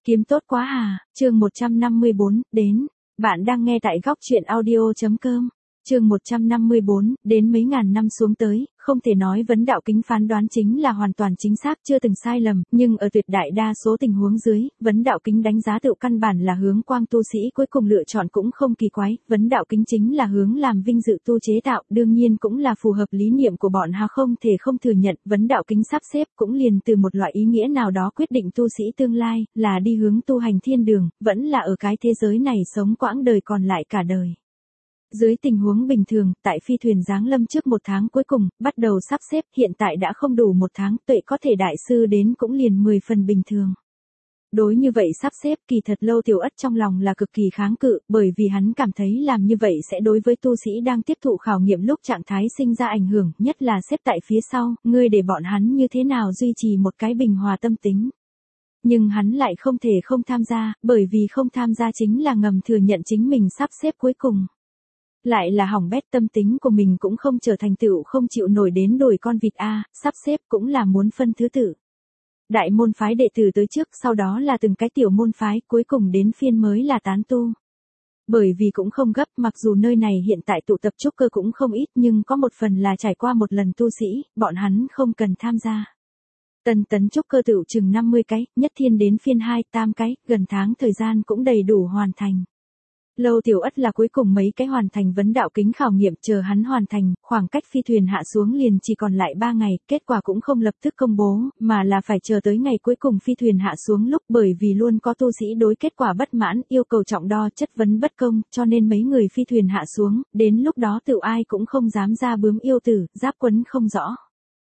Kiếm tốt quá à, chương 154, đến. Bạn đang nghe tại góc truyện audio.com. Chương 154, đến mấy ngàn năm xuống tới, không thể nói vấn đạo kính phán đoán chính là hoàn toàn chính xác chưa từng sai lầm, nhưng ở tuyệt đại đa số tình huống dưới, vấn đạo kính đánh giá tự căn bản là hướng quang tu sĩ cuối cùng lựa chọn cũng không kỳ quái, vấn đạo kính chính là hướng làm vinh dự tu chế tạo, đương nhiên cũng là phù hợp lý niệm của bọn họ không thể không thừa nhận, vấn đạo kính sắp xếp cũng liền từ một loại ý nghĩa nào đó quyết định tu sĩ tương lai, là đi hướng tu hành thiên đường, vẫn là ở cái thế giới này sống quãng đời còn lại cả đời. Dưới tình huống bình thường, tại phi thuyền giáng lâm trước một tháng cuối cùng, bắt đầu sắp xếp, hiện tại đã không đủ một tháng, tuệ có thể đại sư đến cũng liền 10 phần bình thường. Đối như vậy sắp xếp kỳ thật Lâu Tiểu Ất trong lòng là cực kỳ kháng cự, bởi vì hắn cảm thấy làm như vậy sẽ đối với tu sĩ đang tiếp thụ khảo nghiệm lúc trạng thái sinh ra ảnh hưởng, nhất là xếp tại phía sau, ngươi để bọn hắn như thế nào duy trì một cái bình hòa tâm tính. Nhưng hắn lại không thể không tham gia, bởi vì không tham gia chính là ngầm thừa nhận chính mình sắp xếp cuối cùng. Lại là hỏng bét tâm tính của mình cũng không trở thành tựu không chịu nổi đến đuổi con vịt A, sắp xếp cũng là muốn phân thứ tự. Đại môn phái đệ tử tới trước, sau đó là từng cái tiểu môn phái, cuối cùng đến phiên mới là tán tu. Bởi vì cũng không gấp, mặc dù nơi này hiện tại tụ tập trúc cơ cũng không ít nhưng có một phần là trải qua một lần tu sĩ, bọn hắn không cần tham gia. Tần tấn trúc cơ tựu chừng 50 cái, nhất thiên đến phiên 2, 8 cái, gần tháng thời gian cũng đầy đủ hoàn thành. Lâu Tiểu Ất là cuối cùng mấy cái hoàn thành vấn đạo kính khảo nghiệm, chờ hắn hoàn thành, khoảng cách phi thuyền hạ xuống liền chỉ còn lại 3 ngày, kết quả cũng không lập tức công bố, mà là phải chờ tới ngày cuối cùng phi thuyền hạ xuống lúc, bởi vì luôn có tu sĩ đối kết quả bất mãn, yêu cầu trọng đo, chất vấn bất công, cho nên mấy người phi thuyền hạ xuống, đến lúc đó tự ai cũng không dám ra bướm yêu tử, giáp quấn không rõ.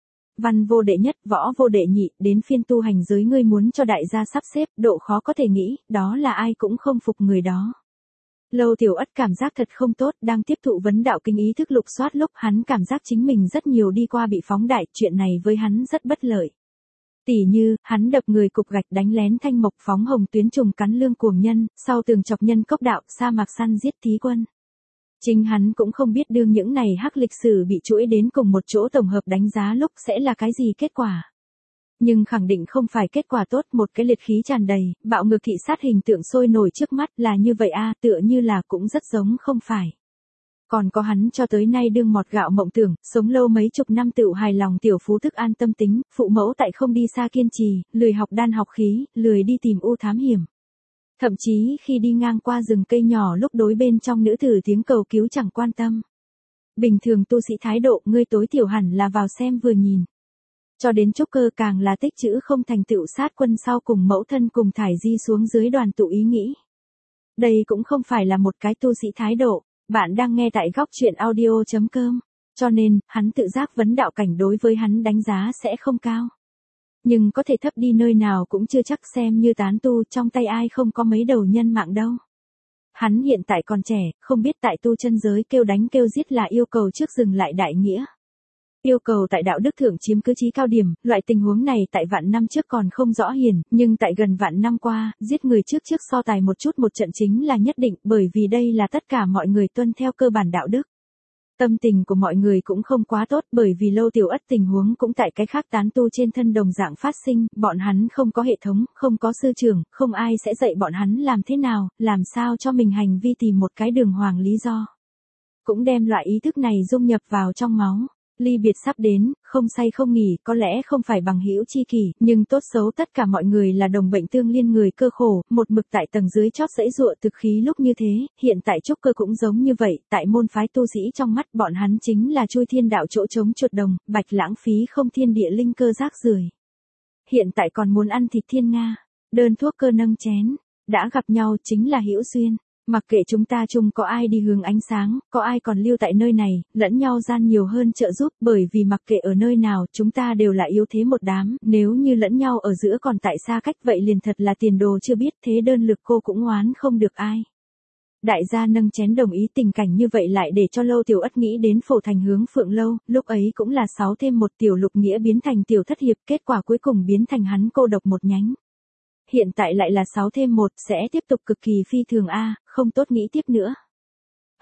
Văn vô đệ nhất, võ vô đệ nhị, đến phiên tu hành giới ngươi muốn cho đại gia sắp xếp, độ khó có thể nghĩ, đó là ai cũng không phục người đó. Lâu Tiểu Ất cảm giác thật không tốt, đang tiếp thụ vấn đạo kinh ý thức lục soát lúc hắn cảm giác chính mình rất nhiều đi qua bị phóng đại, chuyện này với hắn rất bất lợi. Tỉ như, hắn đập người cục gạch đánh lén thanh mộc phóng hồng tuyến trùng cắn lương cuồng nhân, sau tường chọc nhân cốc đạo, sa mạc săn giết thí quân. Chính hắn cũng không biết đương những này hắc lịch sử bị chuỗi đến cùng một chỗ tổng hợp đánh giá lúc sẽ là cái gì kết quả. Nhưng khẳng định không phải kết quả tốt, một cái liệt khí tràn đầy, bạo ngược thị sát hình tượng sôi nổi trước mắt là như vậy a, tựa như là cũng rất giống không phải. Còn có hắn cho tới nay đương mọt gạo mộng tưởng, sống lâu mấy chục năm tựu hài lòng tiểu phú thức an tâm tính, phụ mẫu tại không đi xa kiên trì, lười học đan học khí, lười đi tìm u thám hiểm. Thậm chí khi đi ngang qua rừng cây nhỏ lúc đối bên trong nữ tử tiếng cầu cứu chẳng quan tâm. Bình thường tu sĩ thái độ ngươi tối thiểu hẳn là vào xem vừa nhìn. Cho đến trúc cơ càng là tích chữ không thành tựu sát quân sau cùng mẫu thân cùng thải di xuống dưới đoàn tụ ý nghĩ. Đây cũng không phải là một cái tu sĩ thái độ, bạn đang nghe tại góc truyện audio.com, cho nên, hắn tự giác vấn đạo cảnh đối với hắn đánh giá sẽ không cao. Nhưng có thể thấp đi nơi nào cũng chưa chắc xem như tán tu trong tay ai không có mấy đầu nhân mạng đâu. Hắn hiện tại còn trẻ, không biết tại tu chân giới kêu đánh kêu giết là yêu cầu trước dừng lại đại nghĩa. Yêu cầu tại đạo đức thượng chiếm cứ chí cao điểm, loại tình huống này tại vạn năm trước còn không rõ hiển, nhưng tại gần vạn năm qua, giết người trước so tài một chút một trận chính là nhất định, bởi vì đây là tất cả mọi người tuân theo cơ bản đạo đức. Tâm tình của mọi người cũng không quá tốt bởi vì Lâu Tiểu Ất tình huống cũng tại cái khác tán tu trên thân đồng dạng phát sinh, bọn hắn không có hệ thống, không có sư trưởng, không ai sẽ dạy bọn hắn làm thế nào, làm sao cho mình hành vi tìm một cái đường hoàng lý do. Cũng đem loại ý thức này dung nhập vào trong máu. Ly biệt sắp đến, không say không nghỉ, có lẽ không phải bằng hữu chi kỷ, nhưng tốt xấu tất cả mọi người là đồng bệnh tương liên người cơ khổ, một mực tại tầng dưới chót dãy dụa thực khí lúc như thế, hiện tại trúc cơ cũng giống như vậy, tại môn phái tu sĩ trong mắt bọn hắn chính là chui thiên đạo chỗ trống chuột đồng, bạch lãng phí không thiên địa linh cơ rác rưởi. Hiện tại còn muốn ăn thịt thiên nga, đơn thuốc cơ nâng chén, đã gặp nhau chính là hữu duyên. Mặc kệ chúng ta chung có ai đi hướng ánh sáng, có ai còn lưu tại nơi này, lẫn nhau gian nhiều hơn trợ giúp, bởi vì mặc kệ ở nơi nào, chúng ta đều là yếu thế một đám, nếu như lẫn nhau ở giữa còn tại xa cách vậy liền thật là tiền đồ chưa biết, thế đơn lực cô cũng oán không được ai. Đại gia nâng chén đồng ý, tình cảnh như vậy lại để cho Lâu Tiểu Ất nghĩ đến Phổ Thành hướng Phượng Lâu, lúc ấy cũng là 6 thêm 1 tiểu lục nghĩa biến thành tiểu thất hiệp, kết quả cuối cùng biến thành hắn cô độc một nhánh. Hiện tại lại là 6 thêm 1 sẽ tiếp tục cực kỳ phi thường a, không tốt nghĩ tiếp nữa.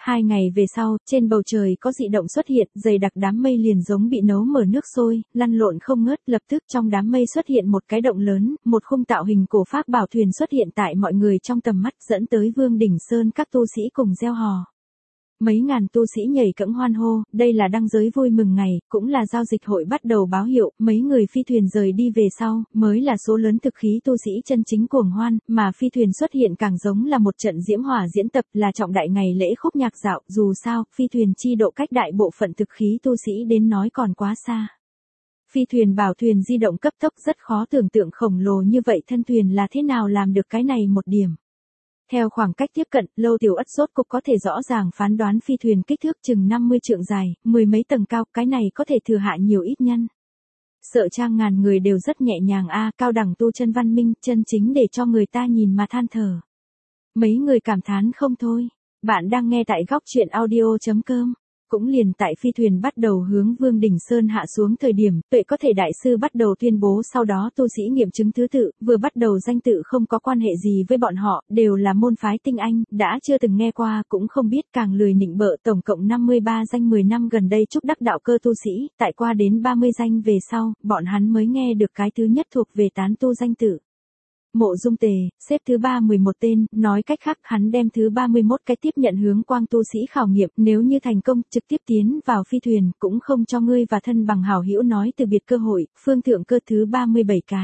2 ngày về sau, trên bầu trời có dị động xuất hiện, dày đặc đám mây liền giống bị nấu mở nước sôi, lăn lộn không ngớt, lập tức trong đám mây xuất hiện một cái động lớn, một khung tạo hình cổ phác bảo thuyền xuất hiện tại mọi người trong tầm mắt, dẫn tới Vương đỉnh Sơn các tu sĩ cùng reo hò. Mấy ngàn tu sĩ nhảy cẫng hoan hô, đây là đăng giới vui mừng ngày, cũng là giao dịch hội bắt đầu báo hiệu, mấy người phi thuyền rời đi về sau, mới là số lớn thực khí tu sĩ chân chính cuồng hoan, mà phi thuyền xuất hiện càng giống là một trận diễm hỏa diễn tập, là trọng đại ngày lễ khúc nhạc dạo, dù sao, phi thuyền chi độ cách đại bộ phận thực khí tu sĩ đến nói còn quá xa. Phi thuyền bảo thuyền di động cấp tốc rất khó tưởng tượng khổng lồ như vậy thân thuyền là thế nào làm được cái này một điểm. Theo khoảng cách tiếp cận, Lâu Tiểu Ất rốt cục có thể rõ ràng phán đoán phi thuyền kích thước chừng 50 trượng dài, mười mấy tầng cao, cái này có thể thừa hạ nhiều ít nhân. Sợ trang ngàn người đều rất nhẹ nhàng cao đẳng tu chân văn minh, chân chính để cho người ta nhìn mà than thở. Mấy người cảm thán không thôi. Bạn đang nghe tại góc truyện audio.com. Cũng liền tại phi thuyền bắt đầu hướng Vương đỉnh Sơn hạ xuống thời điểm, Tuệ có thể đại sư bắt đầu tuyên bố, sau đó tu sĩ nghiệm chứng thứ tự, vừa bắt đầu danh tự không có quan hệ gì với bọn họ, đều là môn phái tinh anh, đã chưa từng nghe qua cũng không biết, càng lười nịnh bợ, tổng cộng 53 danh 10 năm gần đây chúc đắc đạo cơ tu sĩ, tại qua đến 30 danh về sau, bọn hắn mới nghe được cái thứ nhất thuộc về tán tu danh tự. Mộ Dung Tề, xếp thứ 11 tên, nói cách khác hắn đem thứ 31 cái tiếp nhận hướng quang tu sĩ khảo nghiệm, nếu như thành công, trực tiếp tiến vào phi thuyền, cũng không cho ngươi và thân bằng hảo hữu nói từ biệt cơ hội, Phương Thượng Cơ thứ 37 cái.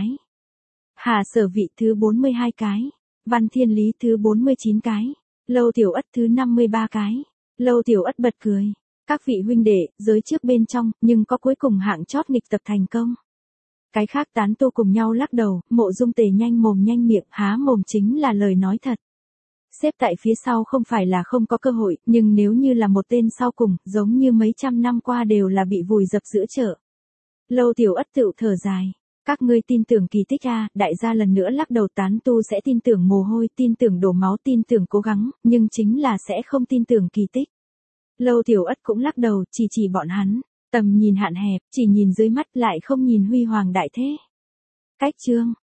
Hà Sở Vị thứ 42 cái. Văn Thiên Lý thứ 49 cái. Lâu Tiểu Ất thứ 53 cái. Lâu Tiểu Ất bật cười. Các vị huynh đệ, giới trước bên trong, nhưng có cuối cùng hạng chót nghịch tập thành công. Cái khác tán tu cùng nhau lắc đầu, Mộ Dung Tề nhanh mồm nhanh miệng, há mồm chính là lời nói thật. Xếp tại phía sau không phải là không có cơ hội, nhưng nếu như là một tên sau cùng, giống như mấy trăm năm qua đều là bị vùi dập giữa chợ. Lâu Tiểu Ất tự thở dài. Các ngươi tin tưởng kỳ tích đại gia lần nữa lắc đầu, tán tu sẽ tin tưởng mồ hôi, tin tưởng đổ máu, tin tưởng cố gắng, nhưng chính là sẽ không tin tưởng kỳ tích. Lâu Tiểu Ất cũng lắc đầu, chỉ bọn hắn. Tầm nhìn hạn hẹp, chỉ nhìn dưới mắt lại không nhìn huy hoàng đại thế. Cách chương.